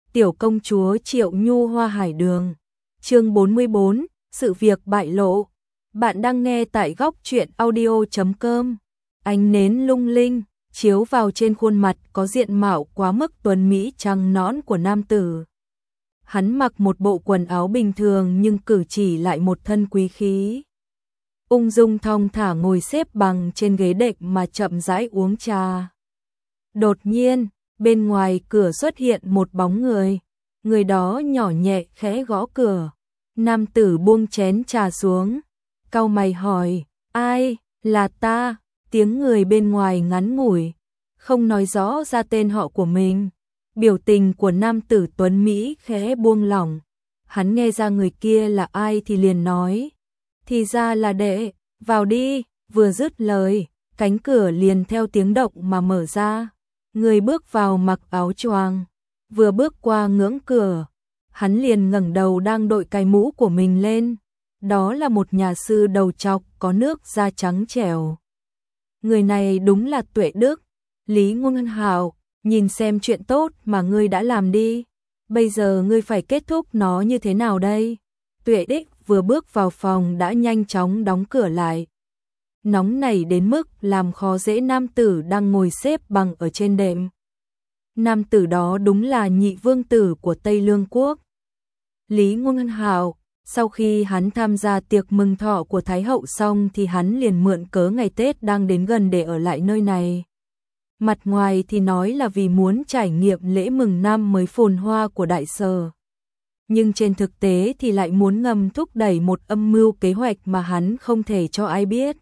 Tiểu công chúa Triệu Nhu Hoa Hải Đường. Chương 44, sự việc bại lộ. Bạn đang nghe tại góc truyện audio.com. Ánh nến lung linh chiếu vào trên khuôn mặt có diện mạo quá mức tuấn mỹ trắng nõn của nam tử. Hắn mặc một bộ quần áo bình thường nhưng cử chỉ lại một thân quý khí. Ung dung thong thả ngồi xếp bằng trên ghế đệm mà chậm rãi uống trà. Đột nhiên, bên ngoài cửa xuất hiện một bóng người. Người đó nhỏ nhẹ khẽ gõ cửa. Nam tử buông chén trà xuống, cau mày hỏi, ai? Là ta. Tiếng người bên ngoài ngắn ngủi, không nói rõ ra tên họ của mình. Biểu tình của nam tử tuấn Mỹ khẽ buông lỏng. Hắn nghe ra người kia là ai thì liền nói, thì ra là đệ, vào đi. Vừa dứt lời, cánh cửa liền theo tiếng động mà mở ra. Người bước vào mặc áo choàng, vừa bước qua ngưỡng cửa, hắn liền ngẩng đầu đang đội cái mũ của mình lên. Đó là một nhà sư đầu trọc có nước da trắng trẻo. Người này đúng là Tuệ Đức. Lý Ngôn Hạo, nhìn xem chuyện tốt mà ngươi đã làm đi. Bây giờ ngươi phải kết thúc nó như thế nào đây? Tuệ Đức vừa bước vào phòng đã nhanh chóng đóng cửa lại. Nóng nảy đến mức làm khó dễ nam tử đang ngồi xếp bằng ở trên đệm. Nam tử đó đúng là nhị vương tử của Tây Lương Quốc. Lý Ngôn Hạo, sau khi hắn tham gia tiệc mừng thọ của Thái hậu xong thì hắn liền mượn cớ ngày Tết đang đến gần để ở lại nơi này. Mặt ngoài thì nói là vì muốn trải nghiệm lễ mừng năm mới phồn hoa của Đại Sở. Nhưng trên thực tế thì lại muốn ngầm thúc đẩy một âm mưu kế hoạch mà hắn không thể cho ai biết.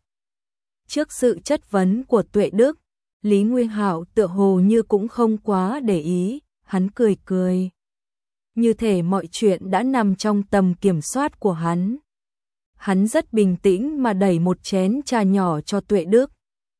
Trước sự chất vấn của Tuệ Đức, Lý Nguyên Hạo tựa hồ như cũng không quá để ý, hắn cười cười. Như thể mọi chuyện đã nằm trong tầm kiểm soát của hắn. Hắn rất bình tĩnh mà đẩy một chén trà nhỏ cho Tuệ Đức.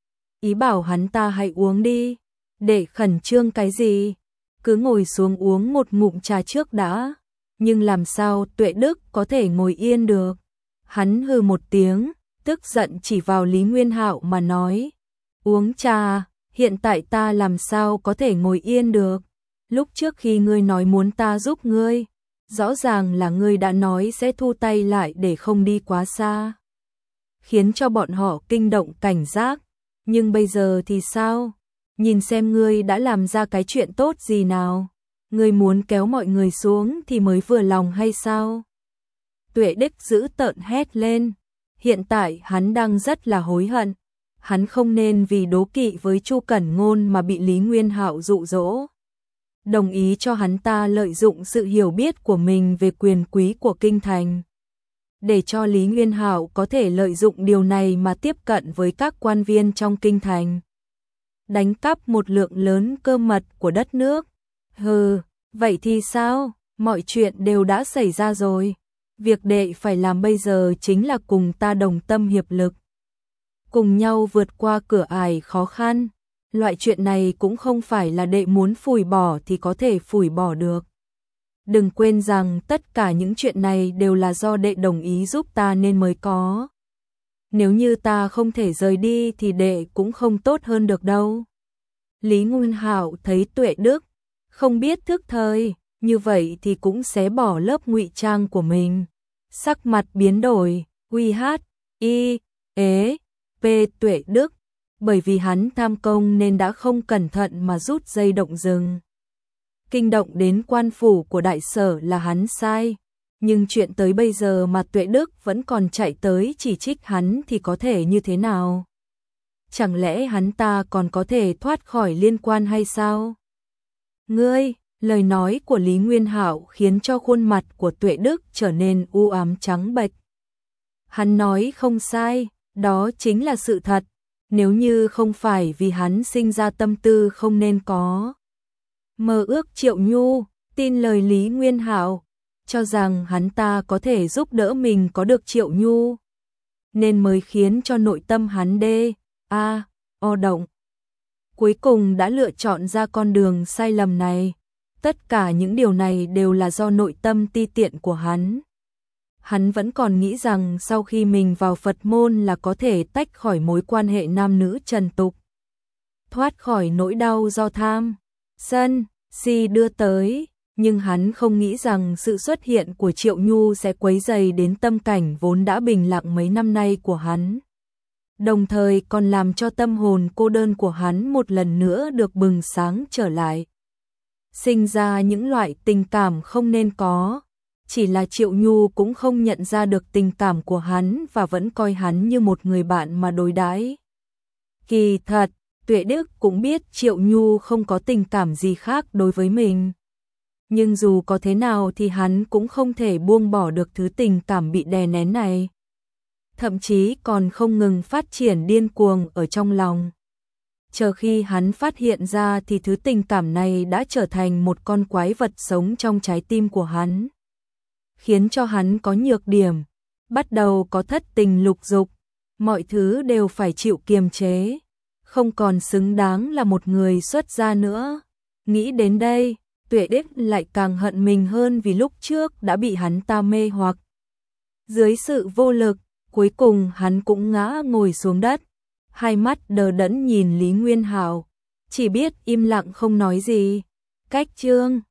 Ý bảo hắn ta hãy uống đi, để khẩn trương cái gì, cứ ngồi xuống uống một ngụm trà trước đã. Nhưng làm sao Tuệ Đức có thể ngồi yên được? Hắn hừ một tiếng, tức giận chỉ vào Lý Nguyên Hạo mà nói, uống trà, hiện tại ta làm sao có thể ngồi yên được? Lúc trước khi ngươi nói muốn ta giúp ngươi, rõ ràng là ngươi đã nói sẽ thu tay lại để không đi quá xa, khiến cho bọn họ kinh động cảnh giác. Nhưng bây giờ thì sao? Nhìn xem ngươi đã làm ra cái chuyện tốt gì nào? Ngươi muốn kéo mọi người xuống thì mới vừa lòng hay sao? Tuệ Đức dữ tợn hét lên. Hiện tại hắn đang rất là hối hận. Hắn không nên vì đố kỵ với Chu Cẩn Ngôn mà bị Lý Nguyên Hạo dụ dỗ, đồng ý cho hắn ta lợi dụng sự hiểu biết của mình về quyền quý của kinh thành, để cho Lý Nguyên Hạo có thể lợi dụng điều này mà tiếp cận với các quan viên trong kinh thành, đánh cắp một lượng lớn cơ mật của đất nước. Hừ, vậy thì sao? Mọi chuyện đều đã xảy ra rồi. Việc đệ phải làm bây giờ chính là cùng ta đồng tâm hiệp lực, cùng nhau vượt qua cửa ải khó khăn. Loại chuyện này cũng không phải là đệ muốn phủi bỏ thì có thể phủi bỏ được. Đừng quên rằng tất cả những chuyện này đều là do đệ đồng ý giúp ta nên mới có. Nếu như ta không thể rời đi thì đệ cũng không tốt hơn được đâu. Lý Nguyên Hạo thấy Tuệ Đức không biết thức thời, như vậy thì cũng xé bỏ lớp ngụy trang của mình. Sắc mặt biến đổi, P Tuệ Đức, bởi vì hắn tham công nên đã không cẩn thận mà rút dây động rừng. Kinh động đến quan phủ của Đại Sở là hắn sai, nhưng chuyện tới bây giờ mà Tuệ Đức vẫn còn chạy tới chỉ trích hắn thì có thể như thế nào? Chẳng lẽ hắn ta còn có thể thoát khỏi liên quan hay sao? Ngươi, lời nói của Lý Nguyên Hạo khiến cho khuôn mặt của Tuệ Đức trở nên u ám trắng bệch. Hắn nói không sai, đó chính là sự thật. Nếu như không phải vì hắn sinh ra tâm tư không nên có mơ ước Triệu Nhu, tin lời Lý Nguyên Hạo, cho rằng hắn ta có thể giúp đỡ mình có được Triệu Nhu, nên mới khiến cho nội tâm hắn động. Cuối cùng đã lựa chọn ra con đường sai lầm này. Tất cả những điều này đều là do nội tâm ti tiện của hắn. Hắn vẫn còn nghĩ rằng sau khi mình vào Phật môn là có thể tách khỏi mối quan hệ nam nữ trần tục, thoát khỏi nỗi đau do tham, sân, si đưa tới, Nhưng hắn không nghĩ rằng sự xuất hiện của Triệu Nhu sẽ quấy rầy đến tâm cảnh vốn đã bình lặng mấy năm nay của hắn. Đồng thời còn làm cho tâm hồn cô đơn của hắn một lần nữa được bừng sáng trở lại. Sinh ra những loại tình cảm không nên có, chỉ là Triệu Nhu cũng không nhận ra được tình cảm của hắn và vẫn coi hắn như một người bạn mà đối đãi. Kỳ thật, Tuệ Đức cũng biết Triệu Nhu không có tình cảm gì khác đối với mình. Nhưng dù có thế nào thì hắn cũng không thể buông bỏ được thứ tình cảm bị đè nén này. Thậm chí còn không ngừng phát triển điên cuồng ở trong lòng. Chờ khi hắn phát hiện ra thì thứ tình cảm này đã trở thành một con quái vật sống trong trái tim của hắn. Khiến cho hắn có nhược điểm, bắt đầu có thất tình lục dục, mọi thứ đều phải chịu kiềm chế, không còn xứng đáng là một người xuất gia nữa. Nghĩ đến đây, Tuệ Đức lại càng hận mình hơn vì lúc trước đã bị hắn ta mê hoặc. Dưới sự vô lực, cuối cùng hắn cũng ngã ngồi xuống đất, hai mắt đờ đẫn nhìn Lý Nguyên Hạo, chỉ biết im lặng không nói gì. Cách chương